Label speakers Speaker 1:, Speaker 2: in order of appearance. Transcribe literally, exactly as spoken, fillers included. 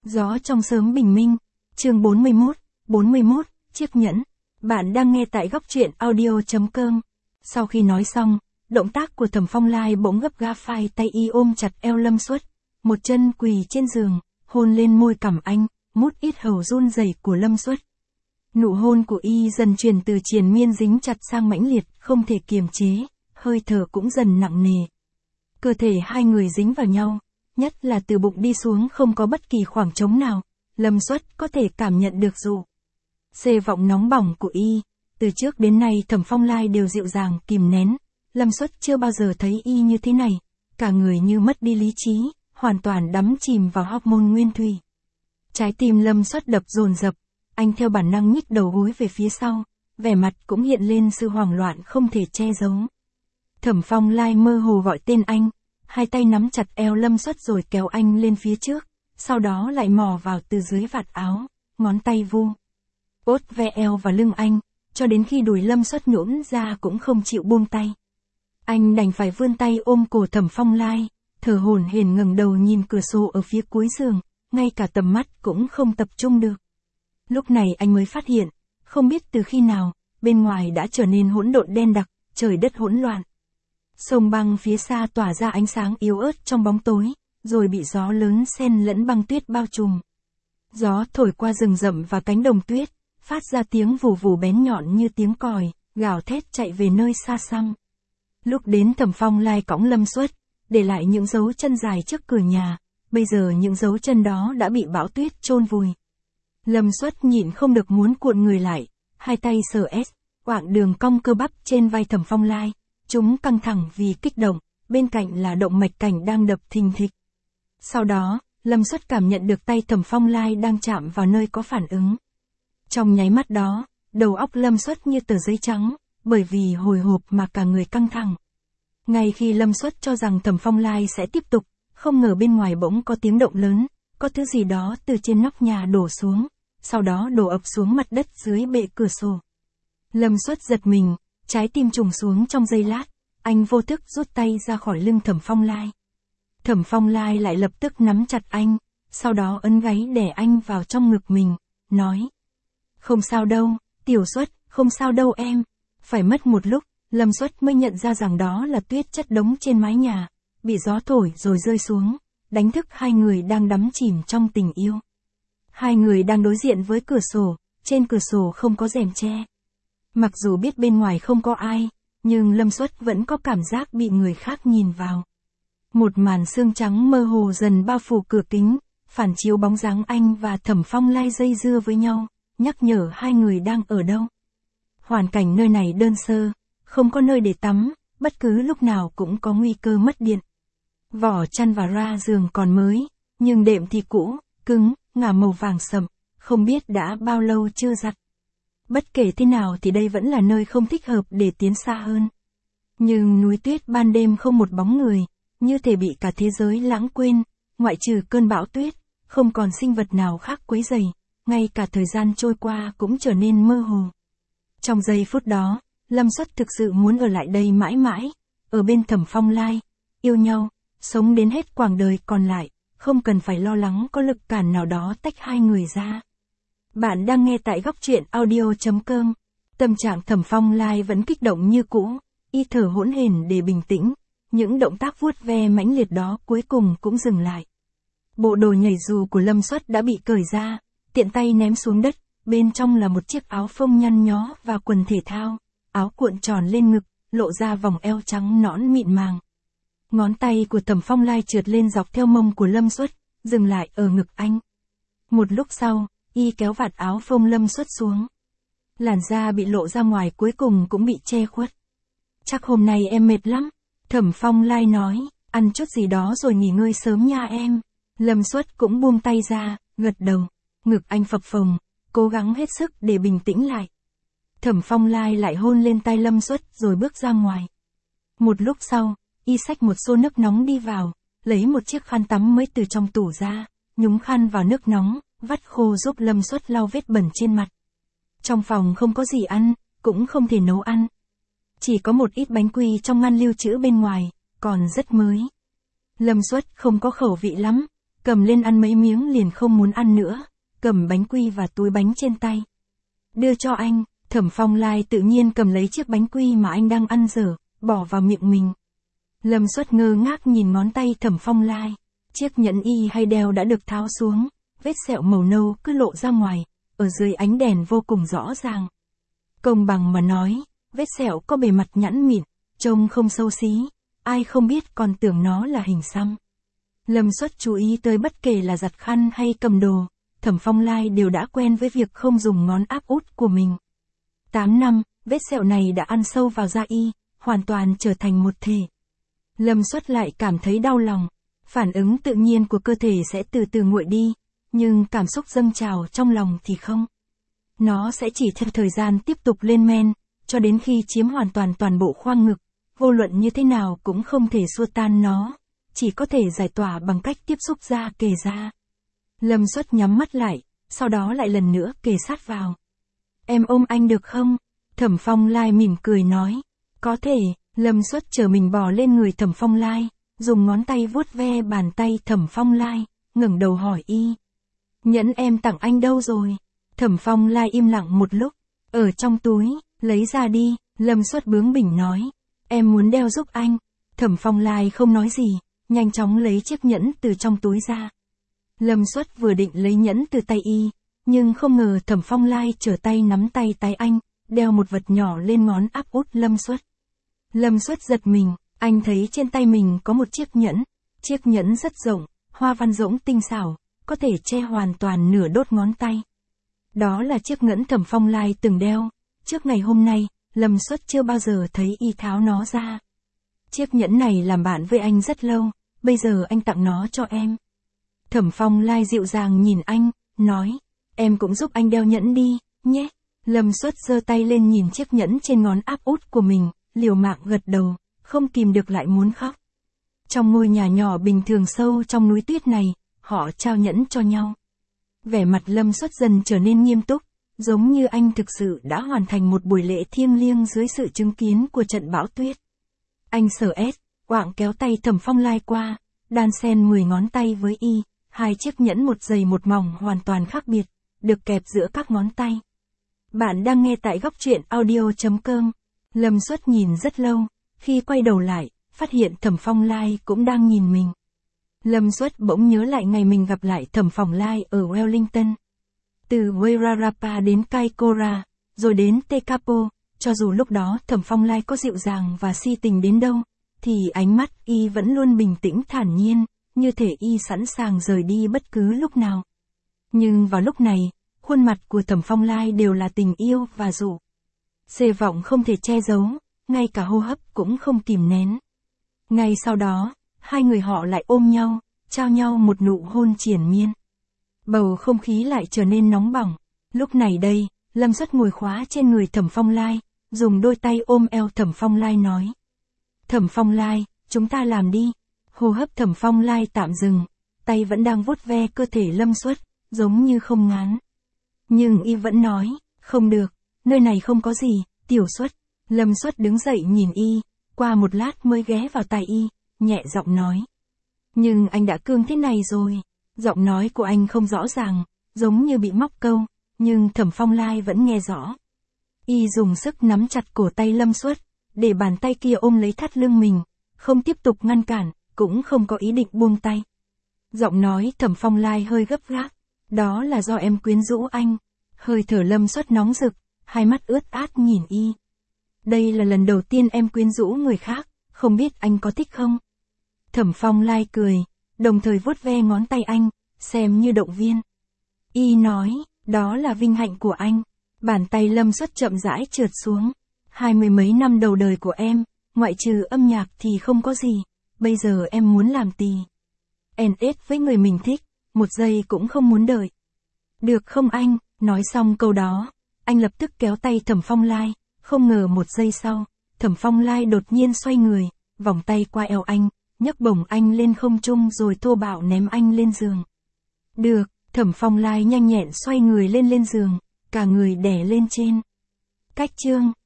Speaker 1: Gió trong sớm bình minh, chương bốn mươi mốt, bốn mươi mốt, chiếc nhẫn. Bạn đang nghe tại góc truyện audio.com. Sau khi nói xong, động tác của Thẩm Phong Lai bỗng gấp gáp, phai tay y ôm chặt eo Lâm Xuất, một chân quỳ trên giường, hôn lên môi cằm anh, mút ít hầu run rẩy của Lâm Xuất. Nụ hôn của y dần truyền từ triền miên dính chặt sang mãnh liệt, không thể kiềm chế, hơi thở cũng dần nặng nề. Cơ thể hai người dính vào nhau, nhất là từ bụng đi xuống không có bất kỳ khoảng trống nào, Lâm Xuất có thể cảm nhận được dụ xê vọng nóng bỏng của y. Từ trước đến nay Thẩm Phong Lai đều dịu dàng kìm nén, Lâm Xuất chưa bao giờ thấy y như thế này, cả người như mất đi lý trí, hoàn toàn đắm chìm vào hormone nguyên thủy. Trái tim Lâm Xuất đập dồn dập, anh theo bản năng nhích đầu gối về phía sau, vẻ mặt cũng hiện lên sự hoảng loạn không thể che giấu. Thẩm Phong Lai mơ hồ gọi tên anh, hai tay nắm chặt eo Lâm Xuất rồi kéo anh lên phía trước, sau đó lại mò vào từ dưới vạt áo, ngón tay vu vuốt ve eo và lưng anh, cho đến khi đùi Lâm Xuất nhũn ra cũng không chịu buông tay. Anh đành phải vươn tay ôm cổ Thẩm Phong Lai, thở hổn hển ngẩng đầu nhìn cửa sổ ở phía cuối giường, ngay cả tầm mắt cũng không tập trung được. Lúc này anh mới phát hiện, không biết từ khi nào, bên ngoài đã trở nên hỗn độn đen đặc, trời đất hỗn loạn. Sông băng phía xa tỏa ra ánh sáng yếu ớt trong bóng tối, rồi bị gió lớn xen lẫn băng tuyết bao trùm. Gió thổi qua rừng rậm và cánh đồng tuyết, phát ra tiếng vù vù bén nhọn như tiếng còi, gào thét chạy về nơi xa xăm. Lúc đến Thẩm Phong Lai cõng Lâm Xuất, để lại những dấu chân dài trước cửa nhà, bây giờ những dấu chân đó đã bị bão tuyết chôn vùi. Lâm Xuất nhịn không được muốn cuộn người lại, hai tay sờ ét, quạng đường cong cơ bắp trên vai Thẩm Phong Lai. Chúng căng thẳng vì kích động, bên cạnh là động mạch cảnh đang đập thình thịch. Sau đó, Lâm Xuất cảm nhận được tay Thẩm Phong Lai đang chạm vào nơi có phản ứng. Trong nháy mắt đó, đầu óc Lâm Xuất như tờ giấy trắng, bởi vì hồi hộp mà cả người căng thẳng. Ngay khi Lâm Xuất cho rằng Thẩm Phong Lai sẽ tiếp tục, không ngờ bên ngoài bỗng có tiếng động lớn, có thứ gì đó từ trên nóc nhà đổ xuống, sau đó đổ ập xuống mặt đất dưới bệ cửa sổ. Lâm Xuất giật mình, trái tim trùng xuống trong giây lát, anh vô thức rút tay ra khỏi lưng Thẩm Phong Lai. Thẩm Phong Lai lại lập tức nắm chặt anh, sau đó ấn gáy đè anh vào trong ngực mình, nói: "Không sao đâu, Tiểu Xuất, không sao đâu em." Phải mất một lúc, Lâm Xuất mới nhận ra rằng đó là tuyết chất đống trên mái nhà, bị gió thổi rồi rơi xuống, đánh thức hai người đang đắm chìm trong tình yêu. Hai người đang đối diện với cửa sổ, trên cửa sổ không có rèm che. Mặc dù biết bên ngoài không có ai, nhưng Lâm Xuất vẫn có cảm giác bị người khác nhìn vào. Một màn sương trắng mơ hồ dần bao phủ cửa kính, phản chiếu bóng dáng anh và Thẩm Phong Lai dây dưa với nhau, nhắc nhở hai người đang ở đâu. Hoàn cảnh nơi này đơn sơ, không có nơi để tắm, bất cứ lúc nào cũng có nguy cơ mất điện. Vỏ chăn và ra giường còn mới, nhưng đệm thì cũ, cứng, ngả màu vàng sậm, không biết đã bao lâu chưa giặt. Bất kể thế nào thì đây vẫn là nơi không thích hợp để tiến xa hơn. Nhưng núi tuyết ban đêm không một bóng người, như thể bị cả thế giới lãng quên, ngoại trừ cơn bão tuyết, không còn sinh vật nào khác quấy rầy, ngay cả thời gian trôi qua cũng trở nên mơ hồ. Trong giây phút đó, Lâm Xuất thực sự muốn ở lại đây mãi mãi, ở bên Thẩm Phong Lai, yêu nhau, sống đến hết quãng đời còn lại, không cần phải lo lắng có lực cản nào đó tách hai người ra. Bạn đang nghe tại góc truyện audio.com. Tâm trạng Thẩm Phong Lai vẫn kích động như cũ, y thở hỗn hển để bình tĩnh, những động tác vuốt ve mãnh liệt đó cuối cùng cũng dừng lại. Bộ đồ nhảy dù của Lâm Xuất đã bị cởi ra, tiện tay ném xuống đất, bên trong là một chiếc áo phông nhăn nhó và quần thể thao, áo cuộn tròn lên ngực, lộ ra vòng eo trắng nõn mịn màng. Ngón tay của Thẩm Phong Lai trượt lên dọc theo mông của Lâm Xuất, dừng lại ở ngực anh. Một lúc sau, y kéo vạt áo phông Lâm Xuất xuống. Làn da bị lộ ra ngoài cuối cùng cũng bị che khuất. "Chắc hôm nay em mệt lắm." Thẩm Phong Lai nói, "Ăn chút gì đó rồi nghỉ ngơi sớm nha em." Lâm Xuất cũng buông tay ra, gật đầu. Ngực anh phập phồng, cố gắng hết sức để bình tĩnh lại. Thẩm Phong Lai lại hôn lên tay Lâm Xuất rồi bước ra ngoài. Một lúc sau, y xách một xô nước nóng đi vào, lấy một chiếc khăn tắm mới từ trong tủ ra, nhúng khăn vào nước nóng, vắt khô giúp Lâm Xuất lau vết bẩn trên mặt. Trong phòng không có gì ăn, cũng không thể nấu ăn. Chỉ có một ít bánh quy trong ngăn lưu trữ bên ngoài, còn rất mới. Lâm Xuất không có khẩu vị lắm, cầm lên ăn mấy miếng liền không muốn ăn nữa, cầm bánh quy và túi bánh trên tay. Đưa cho anh, Thẩm Phong Lai tự nhiên cầm lấy chiếc bánh quy mà anh đang ăn dở, bỏ vào miệng mình. Lâm Xuất ngơ ngác nhìn ngón tay Thẩm Phong Lai, chiếc nhẫn y hay đeo đã được tháo xuống, vết sẹo màu nâu cứ lộ ra ngoài, ở dưới ánh đèn vô cùng rõ ràng. Công bằng mà nói, vết sẹo có bề mặt nhẵn mịn, trông không xấu xí, ai không biết còn tưởng nó là hình xăm. Lâm Xuất chú ý tới bất kể là giặt khăn hay cầm đồ, Thẩm Phong Lai đều đã quen với việc không dùng ngón áp út của mình. tám năm, vết sẹo này đã ăn sâu vào da y, hoàn toàn trở thành một thể. Lâm Xuất lại cảm thấy đau lòng, phản ứng tự nhiên của cơ thể sẽ từ từ nguội đi, nhưng cảm xúc dâng trào trong lòng thì không. Nó sẽ chỉ theo thời gian tiếp tục lên men, cho đến khi chiếm hoàn toàn toàn bộ khoang ngực, vô luận như thế nào cũng không thể xua tan nó, chỉ có thể giải tỏa bằng cách tiếp xúc da kề da. Lâm Xuất nhắm mắt lại, sau đó lại lần nữa kề sát vào. Em ôm anh được không? Thẩm Phong Lai mỉm cười nói. Có thể. Lâm Xuất chờ mình bò lên người Thẩm Phong Lai, dùng ngón tay vuốt ve bàn tay Thẩm Phong Lai, ngẩng đầu hỏi y. Nhẫn em tặng anh đâu rồi? Thẩm Phong Lai im lặng một lúc. Ở trong túi, lấy ra đi, Lâm Xuất bướng bỉnh nói. Em muốn đeo giúp anh. Thẩm Phong Lai không nói gì, nhanh chóng lấy chiếc nhẫn từ trong túi ra. Lâm Xuất vừa định lấy nhẫn từ tay y, nhưng không ngờ Thẩm Phong Lai trở tay nắm tay tay anh, đeo một vật nhỏ lên ngón áp út Lâm Xuất. Lâm Xuất giật mình, anh thấy trên tay mình có một chiếc nhẫn, chiếc nhẫn rất rộng, hoa văn rỗng tinh xảo, có thể che hoàn toàn nửa đốt ngón tay. Đó là chiếc nhẫn Thẩm Phong Lai từng đeo, trước ngày hôm nay, Lâm Xuất chưa bao giờ thấy y tháo nó ra. Chiếc nhẫn này làm bạn với anh rất lâu, bây giờ anh tặng nó cho em. Thẩm Phong Lai dịu dàng nhìn anh, nói, em cũng giúp anh đeo nhẫn đi, nhé. Lâm Xuất giơ tay lên nhìn chiếc nhẫn trên ngón áp út của mình, liều mạng gật đầu, không kìm được lại muốn khóc. Trong ngôi nhà nhỏ bình thường sâu trong núi tuyết này, họ trao nhẫn cho nhau. Vẻ mặt Lâm Xuất dần trở nên nghiêm túc, giống như anh thực sự đã hoàn thành một buổi lễ thiêng liêng dưới sự chứng kiến của trận bão tuyết. Anh sờ ét, quạng kéo tay Thẩm Phong Lai qua, đan xen mười ngón tay với y, hai chiếc nhẫn một dày một mỏng hoàn toàn khác biệt, được kẹp giữa các ngón tay. Bạn đang nghe tại góc truyện audio chấm com. Lâm Xuất nhìn rất lâu, khi quay đầu lại, phát hiện Thẩm Phong Lai cũng đang nhìn mình. Lâm Xuất bỗng nhớ lại ngày mình gặp lại Thẩm Phong Lai ở Wellington. Từ Wairarapa đến Kaikoura, rồi đến Tekapo, cho dù lúc đó Thẩm Phong Lai có dịu dàng và si tình đến đâu, thì ánh mắt y vẫn luôn bình tĩnh thản nhiên, như thể y sẵn sàng rời đi bất cứ lúc nào. Nhưng vào lúc này, khuôn mặt của Thẩm Phong Lai đều là tình yêu và dụ. Xê vọng không thể che giấu, ngay cả hô hấp cũng không kìm nén. Ngay sau đó, hai người họ lại ôm nhau, trao nhau một nụ hôn triền miên. Bầu không khí lại trở nên nóng bỏng. Lúc này đây, Lâm Xuất ngồi khóa trên người Thẩm Phong Lai, dùng đôi tay ôm eo Thẩm Phong Lai nói. Thẩm Phong Lai, chúng ta làm đi. Hô hấp Thẩm Phong Lai tạm dừng, tay vẫn đang vuốt ve cơ thể Lâm Xuất, giống như không ngán. Nhưng y vẫn nói, không được, nơi này không có gì, Tiểu Xuất. Lâm Xuất đứng dậy nhìn y, qua một lát mới ghé vào tai y, nhẹ giọng nói. Nhưng anh đã cương thế này rồi. Giọng nói của anh không rõ ràng, giống như bị móc câu, nhưng Thẩm Phong Lai vẫn nghe rõ. Y dùng sức nắm chặt cổ tay Lâm Xuất, để bàn tay kia ôm lấy thắt lưng mình, không tiếp tục ngăn cản, cũng không có ý định buông tay. Giọng nói Thẩm Phong Lai hơi gấp gáp, đó là do em quyến rũ anh. Hơi thở Lâm Xuất nóng rực, hai mắt ướt át nhìn y. Đây là lần đầu tiên em quyến rũ người khác, không biết anh có thích không? Thẩm Phong Lai cười, đồng thời vuốt ve ngón tay anh, xem như động viên. Y nói, đó là vinh hạnh của anh. Bàn tay Lâm Xuất chậm rãi trượt xuống. Hai mươi mấy năm đầu đời của em, ngoại trừ âm nhạc thì không có gì. Bây giờ em muốn làm tỳ en ét với người mình thích, một giây cũng không muốn đợi. Được không anh? Nói xong câu đó, anh lập tức kéo tay Thẩm Phong Lai, không ngờ một giây sau, Thẩm Phong Lai đột nhiên xoay người, vòng tay qua eo anh, nhấc bổng anh lên không trung rồi thô bạo ném anh lên giường. Được, Thẩm Phong Lai nhanh nhẹn xoay người lên lên giường, cả người đè lên trên. Cách chương